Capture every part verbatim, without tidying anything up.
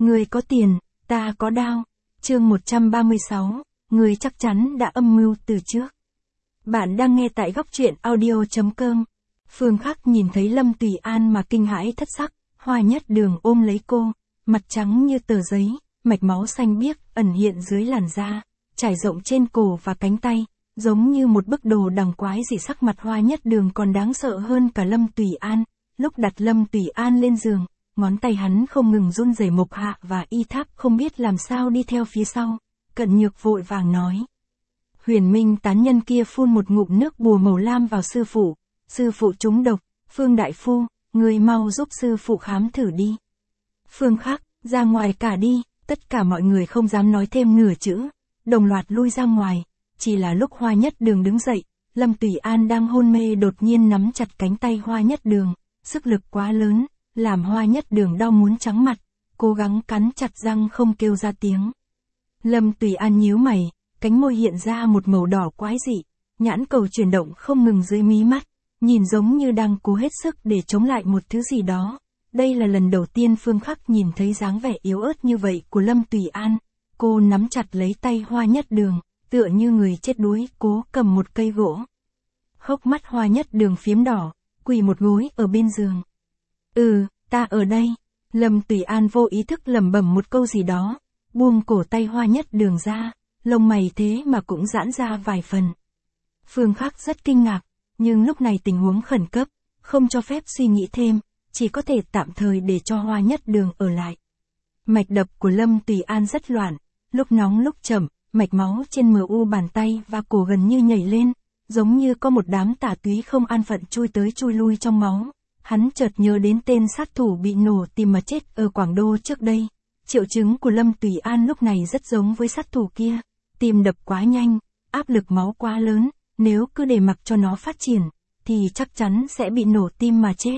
Ngươi có tiền, ta có đao. Chương một trăm ba mươi sáu, ngươi chắc chắn đã âm mưu từ trước. Bạn đang nghe tại góc truyện audio chấm com. Phương Khắc nhìn thấy Lâm Tùy An mà kinh hãi thất sắc, Hoa Nhất Đường ôm lấy cô, mặt trắng như tờ giấy, mạch máu xanh biếc ẩn hiện dưới làn da, trải rộng trên cổ và cánh tay, giống như một bức đồ đằng quái dị. Sắc mặt Hoa Nhất Đường còn đáng sợ hơn cả Lâm Tùy An. Lúc đặt Lâm Tùy An lên giường, ngón tay hắn không ngừng run rẩy. Mộc Hạ và Y Tháp không biết làm sao đi theo phía sau. Cận Nhược vội vàng nói. Huyền Minh tán nhân kia phun một ngụm nước bùa màu lam vào sư phụ. Sư phụ trúng độc. Phương đại phu, người mau giúp sư phụ khám thử đi. Phương Khắc, ra ngoài cả đi. Tất cả mọi người không dám nói thêm nửa chữ, đồng loạt lui ra ngoài. Chỉ là lúc Hoa Nhất Đường đứng dậy, Lâm Tùy An đang hôn mê đột nhiên nắm chặt cánh tay Hoa Nhất Đường. Sức lực quá lớn, làm Hoa Nhất Đường đau muốn trắng mặt, cố gắng cắn chặt răng không kêu ra tiếng. Lâm Tùy An nhíu mày, cánh môi hiện ra một màu đỏ quái dị, nhãn cầu chuyển động không ngừng dưới mí mắt, nhìn giống như đang cố hết sức để chống lại một thứ gì đó. Đây là lần đầu tiên Phương Khắc nhìn thấy dáng vẻ yếu ớt như vậy của Lâm Tùy An. Cô nắm chặt lấy tay Hoa Nhất Đường, tựa như người chết đuối cố cầm một cây gỗ. Hốc mắt Hoa Nhất Đường phiếm đỏ, quỳ một gối ở bên giường. Ừ, ta ở đây. Lâm Tùy An vô ý thức lẩm bẩm một câu gì đó, buông cổ tay Hoa Nhất Đường ra, lông mày thế mà cũng giãn ra vài phần. Phương Khắc rất kinh ngạc, nhưng lúc này tình huống khẩn cấp, không cho phép suy nghĩ thêm, chỉ có thể tạm thời để cho Hoa Nhất Đường ở lại. Mạch đập của Lâm Tùy An rất loạn, lúc nóng lúc chậm, mạch máu trên mờ u bàn tay và cổ gần như nhảy lên, giống như có một đám tà túy không an phận chui tới chui lui trong máu. Hắn chợt nhớ đến tên sát thủ bị nổ tim mà chết ở Quảng Đô trước đây. Triệu chứng của Lâm Tùy An lúc này rất giống với sát thủ kia. Tim đập quá nhanh, áp lực máu quá lớn, nếu cứ để mặc cho nó phát triển, thì chắc chắn sẽ bị nổ tim mà chết.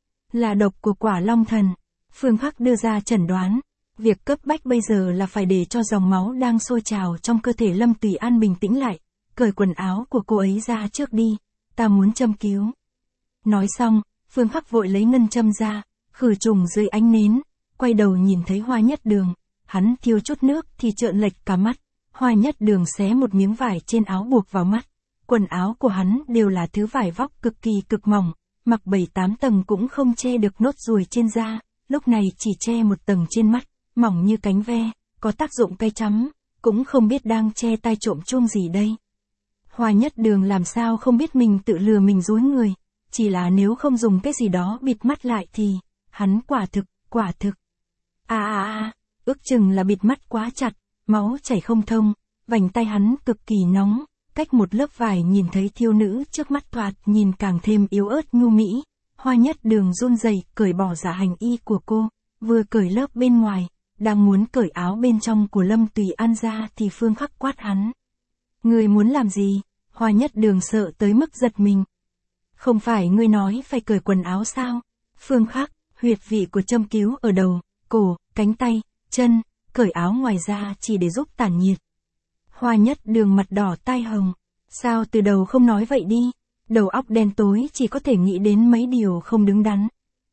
Là độc của quả long thần. Phương Khắc đưa ra chẩn đoán. Việc cấp bách bây giờ là phải để cho dòng máu đang sôi trào trong cơ thể Lâm Tùy An bình tĩnh lại. Cởi quần áo của cô ấy ra trước đi, ta muốn châm cứu. Nói xong, Phương Khắc vội lấy ngân châm ra, khử trùng dưới ánh nến, quay đầu nhìn thấy Hoa Nhất Đường, hắn thiếu chút nước thì trợn lệch cả mắt. Hoa Nhất Đường xé một miếng vải trên áo buộc vào mắt, quần áo của hắn đều là thứ vải vóc cực kỳ cực mỏng, mặc bảy tám tầng cũng không che được nốt ruồi trên da, lúc này chỉ che một tầng trên mắt, mỏng như cánh ve, có tác dụng cay chắm, cũng không biết đang che tai trộm chuông gì đây. Hoa Nhất Đường làm sao không biết mình tự lừa mình dối người, chỉ là nếu không dùng cái gì đó bịt mắt lại thì, hắn quả thực, quả thực. À à à, ước chừng là bịt mắt quá chặt, máu chảy không thông, vành tay hắn cực kỳ nóng, cách một lớp vải nhìn thấy thiếu nữ trước mắt thoạt nhìn càng thêm yếu ớt nhu mỹ. Hoa Nhất Đường run rẩy cởi bỏ giả hành y của cô, vừa cởi lớp bên ngoài, đang muốn cởi áo bên trong của Lâm Tùy An ra thì Phương Khắc quát hắn. Ngươi muốn làm gì? Hoa Nhất Đường sợ tới mức giật mình. Không phải ngươi nói phải cởi quần áo sao? Phương Khắc, huyệt vị của châm cứu ở đầu, cổ, cánh tay, chân, cởi áo ngoài ra chỉ để giúp tản nhiệt. Hoa Nhất Đường mặt đỏ tai hồng. Sao từ đầu không nói vậy đi? Đầu óc đen tối chỉ có thể nghĩ đến mấy điều không đứng đắn.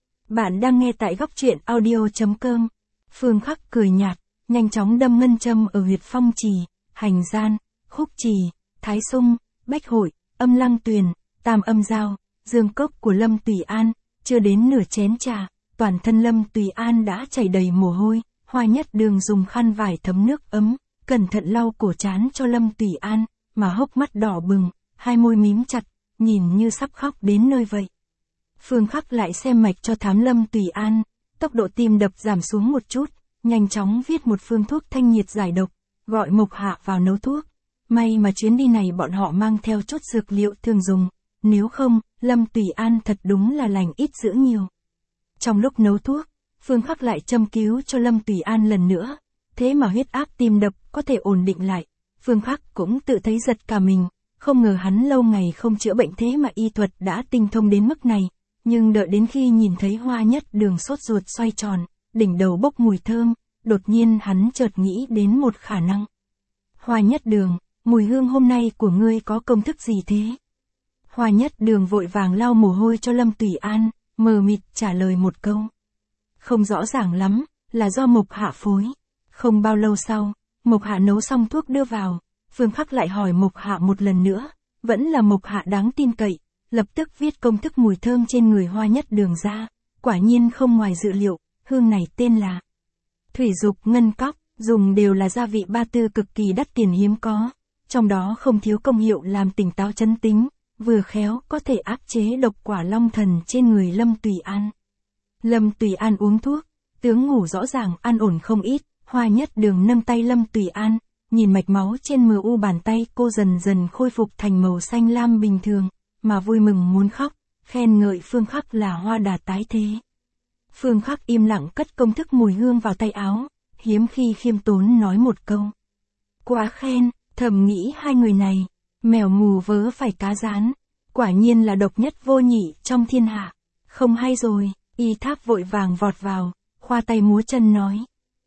Bạn đang nghe tại góc truyện audio chấm com. Phương Khắc cười nhạt, nhanh chóng đâm ngân châm ở huyệt phong trì, hành gian, khúc trì, thái sung, bách hội, âm lăng tuyền, tam âm giao, dương cốc của Lâm Tùy An. Chưa đến nửa chén trà, toàn thân Lâm Tùy An đã chảy đầy mồ hôi. Hoa Nhất Đường dùng khăn vải thấm nước ấm, cẩn thận lau cổ trán cho Lâm Tùy An, mà hốc mắt đỏ bừng, hai môi mím chặt, nhìn như sắp khóc đến nơi vậy. Phương Khắc lại xem mạch cho thám Lâm Tùy An, tốc độ tim đập giảm xuống một chút, nhanh chóng viết một phương thuốc thanh nhiệt giải độc, gọi Mộc Hạ vào nấu thuốc. May mà chuyến đi này bọn họ mang theo chút dược liệu thường dùng, nếu không, Lâm Tùy An thật đúng là lành ít dữ nhiều. Trong lúc nấu thuốc, Phương Khắc lại châm cứu cho Lâm Tùy An lần nữa, thế mà huyết áp tim đập có thể ổn định lại. Phương Khắc cũng tự thấy giật cả mình, không ngờ hắn lâu ngày không chữa bệnh thế mà y thuật đã tinh thông đến mức này, nhưng đợi đến khi nhìn thấy Hoa Nhất Đường sốt ruột xoay tròn, đỉnh đầu bốc mùi thơm, đột nhiên hắn chợt nghĩ đến một khả năng. Hoa Nhất Đường, mùi hương hôm nay của ngươi có công thức gì thế? Hoa Nhất Đường vội vàng lau mồ hôi cho Lâm Tùy An, mờ mịt trả lời một câu. Không rõ ràng lắm, là do Mộc Hạ phối. Không bao lâu sau, Mộc Hạ nấu xong thuốc đưa vào, Phương Khắc lại hỏi Mộc Hạ một lần nữa, vẫn là Mộc Hạ đáng tin cậy, lập tức viết công thức mùi thơm trên người Hoa Nhất Đường ra, quả nhiên không ngoài dự liệu, hương này tên là Thủy Dục Ngân Cóc, dùng đều là gia vị ba tư cực kỳ đắt tiền hiếm có, trong đó không thiếu công hiệu làm tỉnh táo chấn tính, vừa khéo có thể áp chế độc quả long thần trên người Lâm Tùy An. Lâm Tùy An uống thuốc, tướng ngủ rõ ràng an ổn không ít, Hoa Nhất Đường nâng tay Lâm Tùy An, nhìn mạch máu trên mờ u bàn tay cô dần dần khôi phục thành màu xanh lam bình thường, mà vui mừng muốn khóc, khen ngợi Phương Khắc là hoa đà tái thế. Phương Khắc im lặng cất công thức mùi hương vào tay áo, hiếm khi khiêm tốn nói một câu. Quá khen, thầm nghĩ hai người này, mèo mù vớ phải cá rán, quả nhiên là độc nhất vô nhị trong thiên hạ. Không hay rồi, Y Tháp vội vàng vọt vào, khoa tay múa chân nói.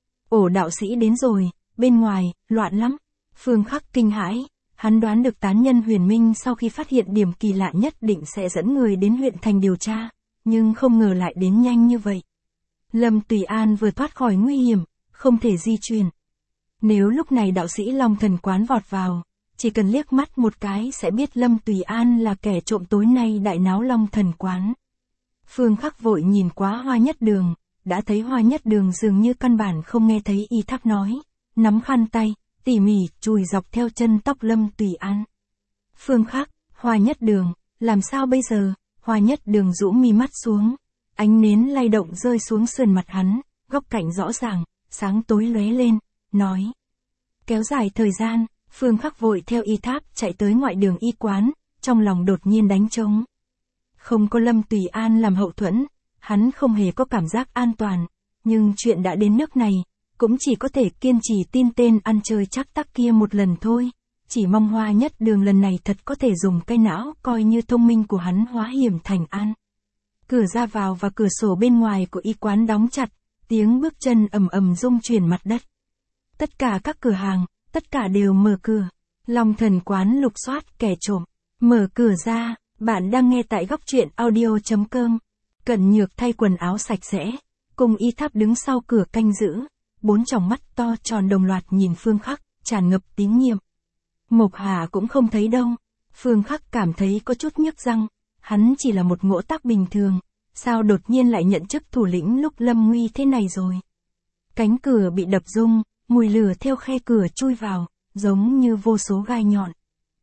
Ổ đạo sĩ đến rồi, bên ngoài, loạn lắm. Phương Khắc kinh hãi, hắn đoán được tán nhân Huyền Minh sau khi phát hiện điểm kỳ lạ nhất định sẽ dẫn người đến huyện thành điều tra, nhưng không ngờ lại đến nhanh như vậy. Lâm Tùy An vừa thoát khỏi nguy hiểm, không thể di chuyển. Nếu lúc này đạo sĩ Long Thần Quán vọt vào, chỉ cần liếc mắt một cái sẽ biết Lâm Tùy An là kẻ trộm tối nay đại náo Long Thần Quán. Phương Khắc vội nhìn quá Hoa Nhất Đường, đã thấy Hoa Nhất Đường dường như căn bản không nghe thấy Y Tháp nói, nắm khăn tay, tỉ mỉ chùi dọc theo chân tóc Lâm Tùy An. Phương Khắc, Hoa Nhất Đường, làm sao bây giờ? Hoa Nhất Đường rũ mi mắt xuống, ánh nến lay động rơi xuống sườn mặt hắn, góc cạnh rõ ràng, sáng tối lóe lên, nói. Kéo dài thời gian, Phương Khắc vội theo Y Tháp chạy tới ngoại đường y quán, trong lòng đột nhiên đánh trống. Không có Lâm Tùy An làm hậu thuẫn, hắn không hề có cảm giác an toàn, nhưng chuyện đã đến nước này, cũng chỉ có thể kiên trì tin tên ăn chơi chắc tắc kia một lần thôi, chỉ mong Hoa Nhất Đường lần này thật có thể dùng cái não coi như thông minh của hắn hóa hiểm thành an. Cửa ra vào và cửa sổ bên ngoài của y quán đóng chặt, tiếng bước chân ầm ầm rung chuyển mặt đất. Tất cả các cửa hàng, tất cả đều mở cửa. Long Thần Quán lục soát kẻ trộm, mở cửa ra, bạn đang nghe tại góc truyện audio chấm com. Cẩn Nhược thay quần áo sạch sẽ, cùng Y Tháp đứng sau cửa canh giữ, bốn tròng mắt to tròn đồng loạt nhìn Phương Khắc, tràn ngập tín nhiệm. Mộc Hạ cũng không thấy đâu, Phương Khắc cảm thấy có chút nhức răng, hắn chỉ là một ngỗ tác bình thường, sao đột nhiên lại nhận chức thủ lĩnh lúc lâm nguy thế này rồi. Cánh cửa bị đập rung, mùi lửa theo khe cửa chui vào, giống như vô số gai nhọn.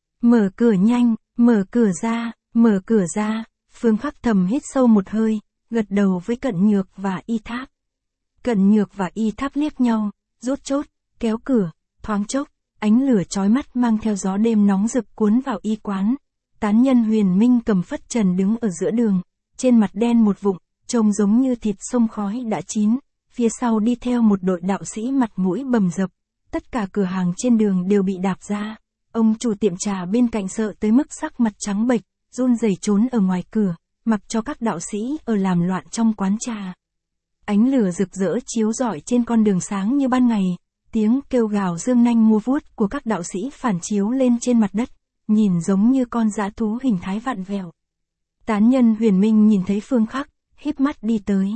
Mở cửa nhanh, mở cửa ra, mở cửa ra, Phương Khắc thầm hít sâu một hơi, gật đầu với Cẩn Nhược và Y Tháp. Cẩn Nhược và Y Tháp liếc nhau, rút chốt, kéo cửa, thoáng chốc, ánh lửa chói mắt mang theo gió đêm nóng rực cuốn vào y quán. Tán nhân Huyền Minh cầm phất trần đứng ở giữa đường, trên mặt đen một vụng, trông giống như thịt sông khói đã chín, phía sau đi theo một đội đạo sĩ mặt mũi bầm dập, tất cả cửa hàng trên đường đều bị đạp ra. Ông chủ tiệm trà bên cạnh sợ tới mức sắc mặt trắng bệch, run rẩy trốn ở ngoài cửa, mặc cho các đạo sĩ ở làm loạn trong quán trà. Ánh lửa rực rỡ chiếu rọi trên con đường sáng như ban ngày, tiếng kêu gào dương nanh mua vuốt của các đạo sĩ phản chiếu lên trên mặt đất, nhìn giống như con dã thú hình thái vặn vẹo. Tán nhân Huyền Minh nhìn thấy Phương Khắc, híp mắt đi tới.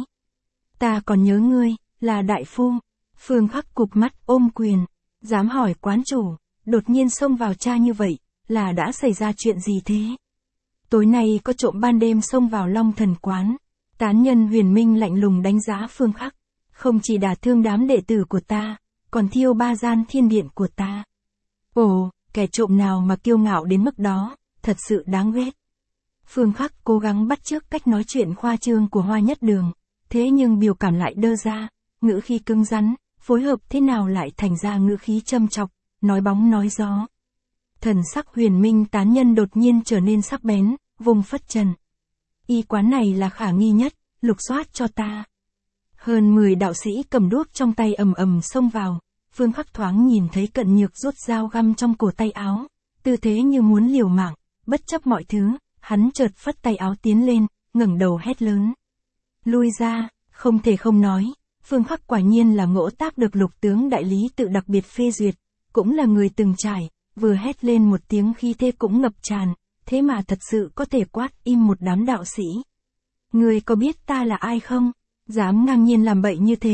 Ta còn nhớ ngươi, là đại phu. Phương Khắc cụp mắt ôm quyền, dám hỏi quán chủ, đột nhiên xông vào tra như vậy, là đã xảy ra chuyện gì thế? Tối nay có trộm ban đêm xông vào Long Thần Quán. Tán nhân Huyền Minh lạnh lùng đánh giá Phương Khắc, không chỉ đả thương đám đệ tử của ta, còn thiêu ba gian thiên điện của ta. Ồ, kẻ trộm nào mà kiêu ngạo đến mức đó, thật sự đáng ghét. Phương Khắc cố gắng bắt chước cách nói chuyện khoa trương của Hoa Nhất Đường, thế nhưng biểu cảm lại đơ ra, ngữ khí cứng rắn, phối hợp thế nào lại thành ra ngữ khí châm chọc, nói bóng nói gió. Thần sắc Huyền Minh tán nhân đột nhiên trở nên sắc bén, vùng phất trần. Y quán này là khả nghi nhất, lục soát cho ta. Hơn mười đạo sĩ cầm đuốc trong tay ầm ầm xông vào, Phương Khắc thoáng nhìn thấy Cẩn Nhược rút dao găm trong cổ tay áo, tư thế như muốn liều mạng, bất chấp mọi thứ, hắn chợt phất tay áo tiến lên, ngẩng đầu hét lớn. Lui ra, không thể không nói, Phương Khắc quả nhiên là ngỗ tác được lục tướng đại lý tự đặc biệt phê duyệt, cũng là người từng trải, vừa hét lên một tiếng khí thế cũng ngập tràn, thế mà thật sự có thể quát im một đám đạo sĩ. Ngươi có biết ta là ai không? Dám ngang nhiên làm bậy như thế,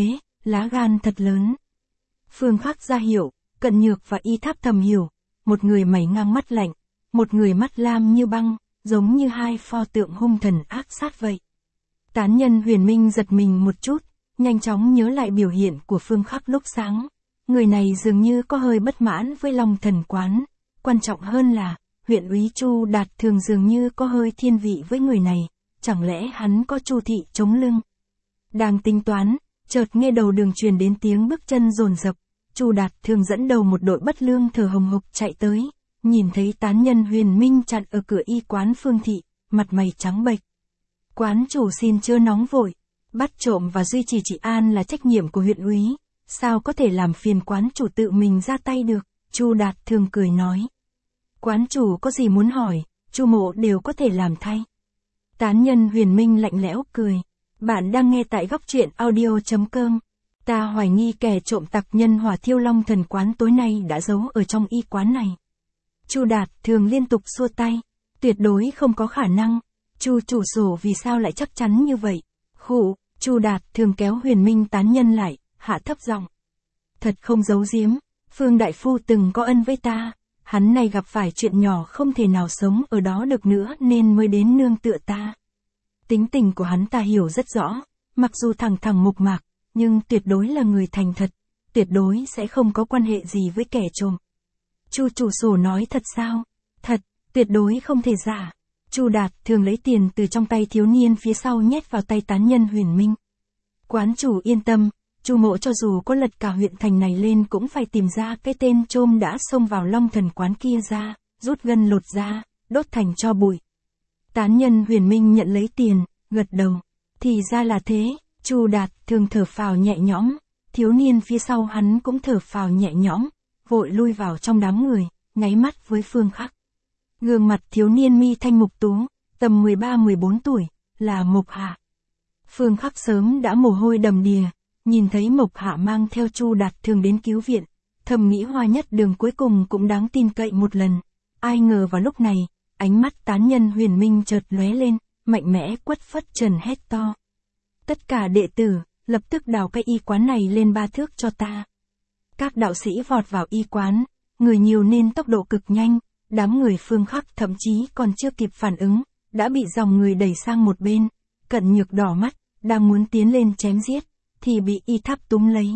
lá gan thật lớn. Phương Khắc ra hiệu, Cận Nhược và Y Tháp thầm hiểu, một người mày ngang mắt lạnh, một người mắt lam như băng, giống như hai pho tượng hung thần ác sát vậy. Tán nhân Huyền Minh giật mình một chút, nhanh chóng nhớ lại biểu hiện của Phương Khắc lúc sáng. Người này dường như có hơi bất mãn với Long Thần Quán, quan trọng hơn là, huyện úy Chu Đạt Thường dường như có hơi thiên vị với người này, chẳng lẽ hắn có Chu thị chống lưng. Đang tính toán, chợt nghe đầu đường truyền đến tiếng bước chân dồn dập, Chu Đạt Thường dẫn đầu một đội bất lương thở hồng hộc chạy tới, nhìn thấy tán nhân Huyền Minh chặn ở cửa y quán Phương thị, mặt mày trắng bệch. Quán chủ xin chưa nóng vội, bắt trộm và duy trì trị an là trách nhiệm của huyện úy, sao có thể làm phiền quán chủ tự mình ra tay được, Chu Đạt Thường cười nói. Quán chủ có gì muốn hỏi, Chu mộ đều có thể làm thay. Tán nhân Huyền Minh lạnh lẽo cười. Bạn đang nghe tại góc truyện audio chấm com. Ta hoài nghi kẻ trộm tặc nhân hỏa thiêu Long Thần Quán tối nay đã giấu ở trong y quán này. Chu Đạt Thường liên tục xua tay. Tuyệt đối không có khả năng. Chu chủ sổ vì sao lại chắc chắn như vậy? Khụ, Chu Đạt Thường kéo Huyền Minh tán nhân lại, hạ thấp giọng. Thật không giấu giếm, Phương đại phu từng có ân với ta. Hắn này gặp phải chuyện nhỏ không thể nào sống ở đó được nữa nên mới đến nương tựa ta. Tính tình của hắn ta hiểu rất rõ, mặc dù thẳng thẳng mộc mạc, nhưng tuyệt đối là người thành thật, tuyệt đối sẽ không có quan hệ gì với kẻ trộm. Chu chủ sổ nói thật sao? Thật, tuyệt đối không thể giả. Chu Đạt Thường lấy tiền từ trong tay thiếu niên phía sau nhét vào tay tán nhân Huyền Minh. Quán chủ yên tâm, Chu mộ cho dù có lật cả huyện thành này lên cũng phải tìm ra cái tên trôm đã xông vào Long Thần Quán kia ra, rút gân lột da, đốt thành tro bụi. Tán nhân Huyền Minh nhận lấy tiền, gật đầu. Thì ra là thế, Chu Đạt Thường thở phào nhẹ nhõm, thiếu niên phía sau hắn cũng thở phào nhẹ nhõm, vội lui vào trong đám người, nháy mắt với Phương Khắc. Gương mặt thiếu niên mi thanh mục tú, tầm mười ba mười bốn tuổi, là Mộc Hạ. Phương Khắc sớm đã mồ hôi đầm đìa, nhìn thấy Mộc Hạ mang theo Chu Đạt Thường đến cứu viện, thầm nghĩ Hoa Nhất Đường cuối cùng cũng đáng tin cậy một lần. Ai ngờ vào lúc này, ánh mắt tán nhân Huyền Minh chợt lóe lên, mạnh mẽ quất phất trần hét to. Tất cả đệ tử, lập tức đào cái y quán này lên ba thước cho ta. Các đạo sĩ vọt vào y quán, người nhiều nên tốc độ cực nhanh, đám người Phương Khắc thậm chí còn chưa kịp phản ứng, đã bị dòng người đẩy sang một bên. Cận Nhược đỏ mắt, đang muốn tiến lên chém giết, thì bị Y Tháp túm lấy.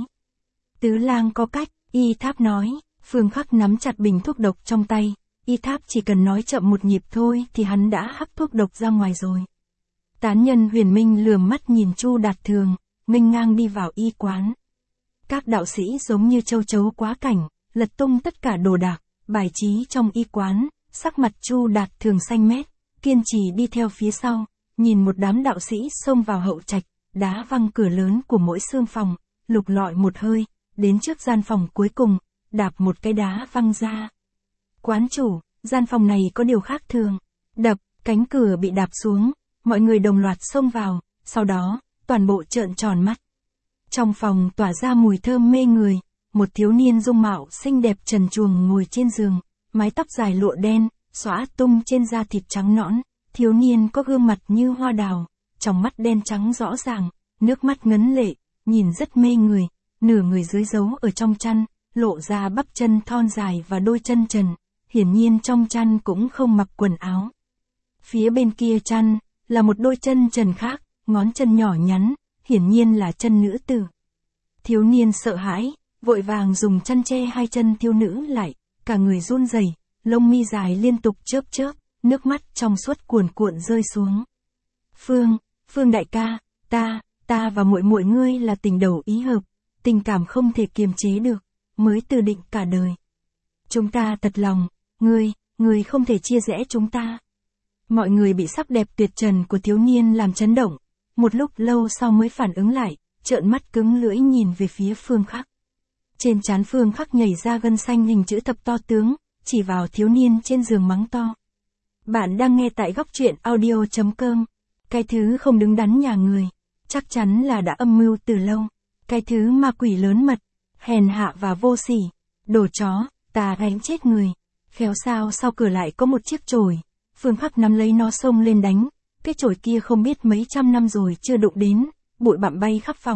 Tứ lang có cách, Y Tháp nói. Phương Khắc nắm chặt bình thuốc độc trong tay, Y Tháp chỉ cần nói chậm một nhịp thôi thì hắn đã hắc thuốc độc ra ngoài rồi. Tán nhân Huyền Minh lườm mắt nhìn Chu Đạt Thường, nghênh ngang đi vào y quán. Các đạo sĩ giống như châu chấu quá cảnh, lật tung tất cả đồ đạc, bài trí trong y quán, sắc mặt Chu Đạt Thường xanh mét, kiên trì đi theo phía sau, nhìn một đám đạo sĩ xông vào hậu trạch, đá văng cửa lớn của mỗi xương phòng, lục lọi một hơi, đến trước gian phòng cuối cùng, đạp một cái đá văng ra. Quán chủ, gian phòng này có điều khác thường. Đập, cánh cửa bị đạp xuống, mọi người đồng loạt xông vào, sau đó, toàn bộ trợn tròn mắt. Trong phòng tỏa ra mùi thơm mê người, một thiếu niên dung mạo xinh đẹp trần truồng ngồi trên giường, mái tóc dài lụa đen, xõa tung trên da thịt trắng nõn, thiếu niên có gương mặt như hoa đào, trong mắt đen trắng rõ ràng, nước mắt ngấn lệ, nhìn rất mê người, nửa người dưới giấu ở trong chăn, lộ ra bắp chân thon dài và đôi chân trần, hiển nhiên trong chăn cũng không mặc quần áo. Phía bên kia chăn, là một đôi chân trần khác, ngón chân nhỏ nhắn, hiển nhiên là chân nữ tử. Thiếu niên sợ hãi, vội vàng dùng chăn che hai chân thiếu nữ lại, cả người run rẩy, lông mi dài liên tục chớp chớp, nước mắt trong suốt cuồn cuộn rơi xuống. Phương, Phương đại ca, ta, ta và muội muội ngươi là tình đầu ý hợp, tình cảm không thể kiềm chế được, mới từ định cả đời. Chúng ta thật lòng, ngươi, ngươi không thể chia rẽ chúng ta. Mọi người bị sắc đẹp tuyệt trần của thiếu niên làm chấn động, một lúc lâu sau mới phản ứng lại, trợn mắt cứng lưỡi nhìn về phía Phương Khắc. Trên trán Phương Khắc nhảy ra gân xanh hình chữ thập to tướng, chỉ vào thiếu niên trên giường mắng to. Bạn đang nghe tại góc truyện audio chấm com. Cái thứ không đứng đắn nhà người, chắc chắn là đã âm mưu từ lâu. Cái thứ ma quỷ lớn mật, hèn hạ và vô sỉ, đồ chó, ta đánh chết người. Khéo sao sau cửa lại có một chiếc chổi. Phương Khắc nắm lấy nó xông lên đánh, cái chổi kia không biết mấy trăm năm rồi chưa đụng đến, bụi bặm bay khắp phòng,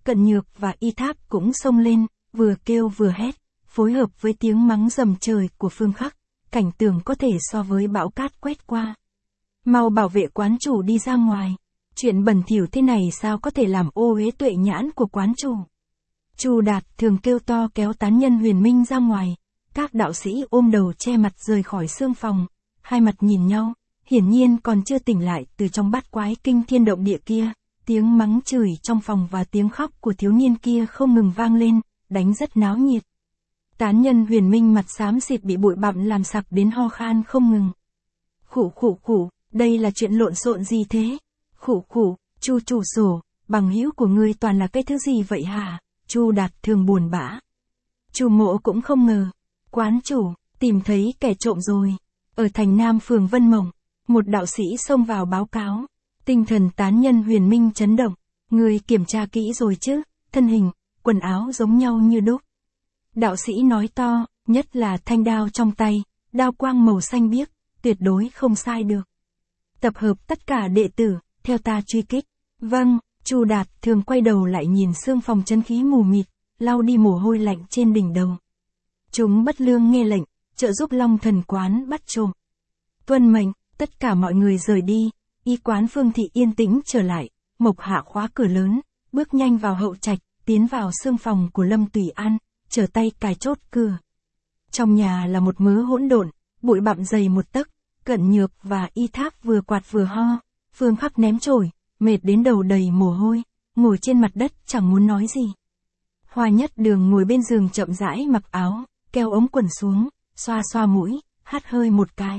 Cận Nhược và Y Tháp cũng xông lên, vừa kêu vừa hét, phối hợp với tiếng mắng rầm trời của Phương Khắc, cảnh tượng có thể so với bão cát quét qua. Mau bảo vệ quán chủ đi ra ngoài, chuyện bẩn thỉu thế này sao có thể làm ô uế tuệ nhãn của quán chủ. Chu Đạt thường kêu to kéo tán nhân Huyền Minh ra ngoài, các đạo sĩ ôm đầu che mặt rời khỏi xương phòng, hai mặt nhìn nhau, hiển nhiên còn chưa tỉnh lại từ trong bát quái kinh thiên động địa kia, tiếng mắng chửi trong phòng và tiếng khóc của thiếu niên kia không ngừng vang lên, đánh rất náo nhiệt. Tán nhân Huyền Minh mặt xám xịt bị bụi bặm làm sặc đến ho khan không ngừng. Khụ khụ khụ, đây là chuyện lộn xộn gì thế? Khụ khụ, Chu chủ sổ, bằng hữu của ngươi toàn là cái thứ gì vậy hả? Chu Đạt thường buồn bã. Chu Mộ cũng không ngờ, quán chủ tìm thấy kẻ trộm rồi. Ở thành Nam phường Vân Mộng, một đạo sĩ xông vào báo cáo, tinh thần tán nhân Huyền Minh chấn động, ngươi kiểm tra kỹ rồi chứ? Thân hình, quần áo giống nhau như đúc. Đạo sĩ nói to, nhất là thanh đao trong tay, đao quang màu xanh biếc, tuyệt đối không sai được. Tập hợp tất cả đệ tử, theo ta truy kích. Vâng, Chu Đạt thường quay đầu lại nhìn xương phòng chân khí mù mịt, lau đi mồ hôi lạnh trên đỉnh đầu. Chúng bất lương nghe lệnh, trợ giúp Long Thần quán bắt trộm. Tuân mệnh, tất cả mọi người rời đi, y quán Phương Thị yên tĩnh trở lại, Mộc Hạ khóa cửa lớn, bước nhanh vào hậu trạch, tiến vào xương phòng của Lâm Tùy An, trở tay cài chốt cửa. Trong nhà là một mớ hỗn độn, bụi bặm dày một tấc, Cận Nhược và Y Tháp vừa quạt vừa ho, Phương Khắc ném chổi, mệt đến đầu đầy mồ hôi, ngồi trên mặt đất chẳng muốn nói gì. Hoa Nhất Đường ngồi bên giường chậm rãi mặc áo, kéo ống quần xuống, xoa xoa mũi, hắt hơi một cái.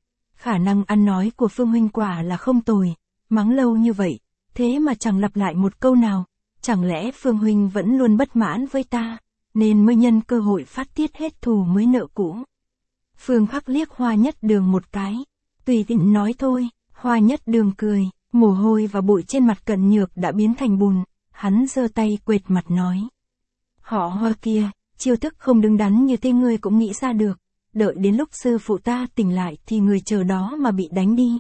Khả năng ăn nói của Phương huynh quả là không tồi, mắng lâu như vậy, thế mà chẳng lặp lại một câu nào, chẳng lẽ Phương huynh vẫn luôn bất mãn với ta, nên mới nhân cơ hội phát tiết hết thù mới nợ cũ. Phương Khắc liếc Hoa Nhất Đường một cái, tùy tiện nói thôi. Hoa Nhất Đường cười, mồ hôi và bụi trên mặt Cận Nhược đã biến thành bùn, hắn giơ tay quệt mặt nói. Họ Hoa kia, chiêu thức không đứng đắn như thế ngươi cũng nghĩ ra được, đợi đến lúc sư phụ ta tỉnh lại thì người chờ đó mà bị đánh đi.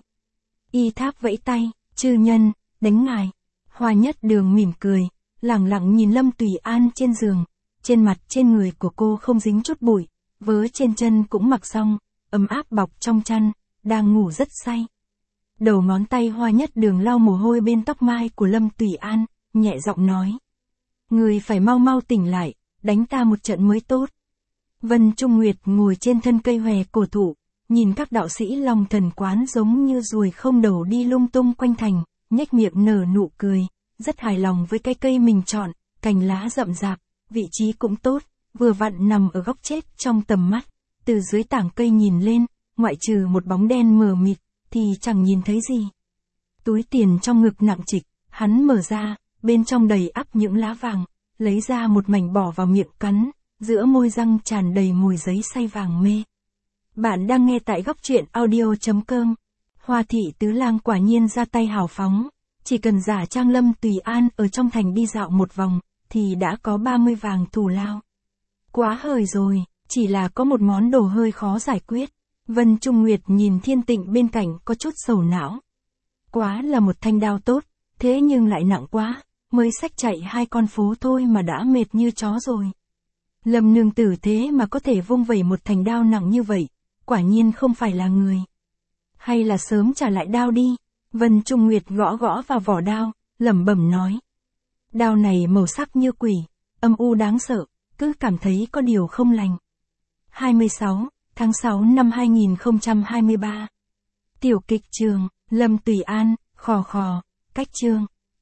Y Tháp vẫy tay, chư nhân, đánh ngài. Hoa Nhất Đường mỉm cười, lẳng lặng nhìn Lâm Tùy An trên giường, trên mặt trên người của cô không dính chút bụi, vớ trên chân cũng mặc xong, ấm áp bọc trong chăn, đang ngủ rất say. Đầu ngón tay Hoa Nhất Đường lau mồ hôi bên tóc mai của Lâm Tùy An, nhẹ giọng nói. Người phải mau mau tỉnh lại, đánh ta một trận mới tốt. Vân Trung Nguyệt ngồi trên thân cây hòe cổ thụ, nhìn các đạo sĩ Long Thần quán giống như ruồi không đầu đi lung tung quanh thành, nhếch miệng nở nụ cười, rất hài lòng với cái cây mình chọn, cành lá rậm rạp, vị trí cũng tốt, vừa vặn nằm ở góc chết trong tầm mắt, từ dưới tảng cây nhìn lên, ngoại trừ một bóng đen mờ mịt, thì chẳng nhìn thấy gì. Túi tiền trong ngực nặng trịch, hắn mở ra, bên trong đầy ắp những lá vàng, lấy ra một mảnh bỏ vào miệng cắn, giữa môi răng tràn đầy mùi giấy xay vàng mê. Bạn đang nghe tại góc truyện audio chấm com. Hoa Thị Tứ Lang quả nhiên ra tay hào phóng, chỉ cần giả trang Lâm Tùy An ở trong thành đi dạo một vòng, thì đã có ba mươi vàng thù lao. Quá hời rồi, chỉ là có một món đồ hơi khó giải quyết. Vân Trung Nguyệt nhìn Thiên Tịnh bên cạnh có chút sầu não. Quá là một thanh đao tốt, thế nhưng lại nặng quá, mới xách chạy hai con phố thôi mà đã mệt như chó rồi. Lâm nương tử thế mà có thể vung vẩy một thanh đao nặng như vậy, quả nhiên không phải là người. Hay là sớm trả lại đao đi. Vân Trung Nguyệt gõ gõ vào vỏ đao, lẩm bẩm nói. Đao này màu sắc như quỷ, âm u đáng sợ, cứ cảm thấy có điều không lành. hai mươi sáu tháng sáu năm hai nghìn không trăm hai mươi ba. Tiểu kịch trường, Lâm Tùy An, khò khò, cách chương.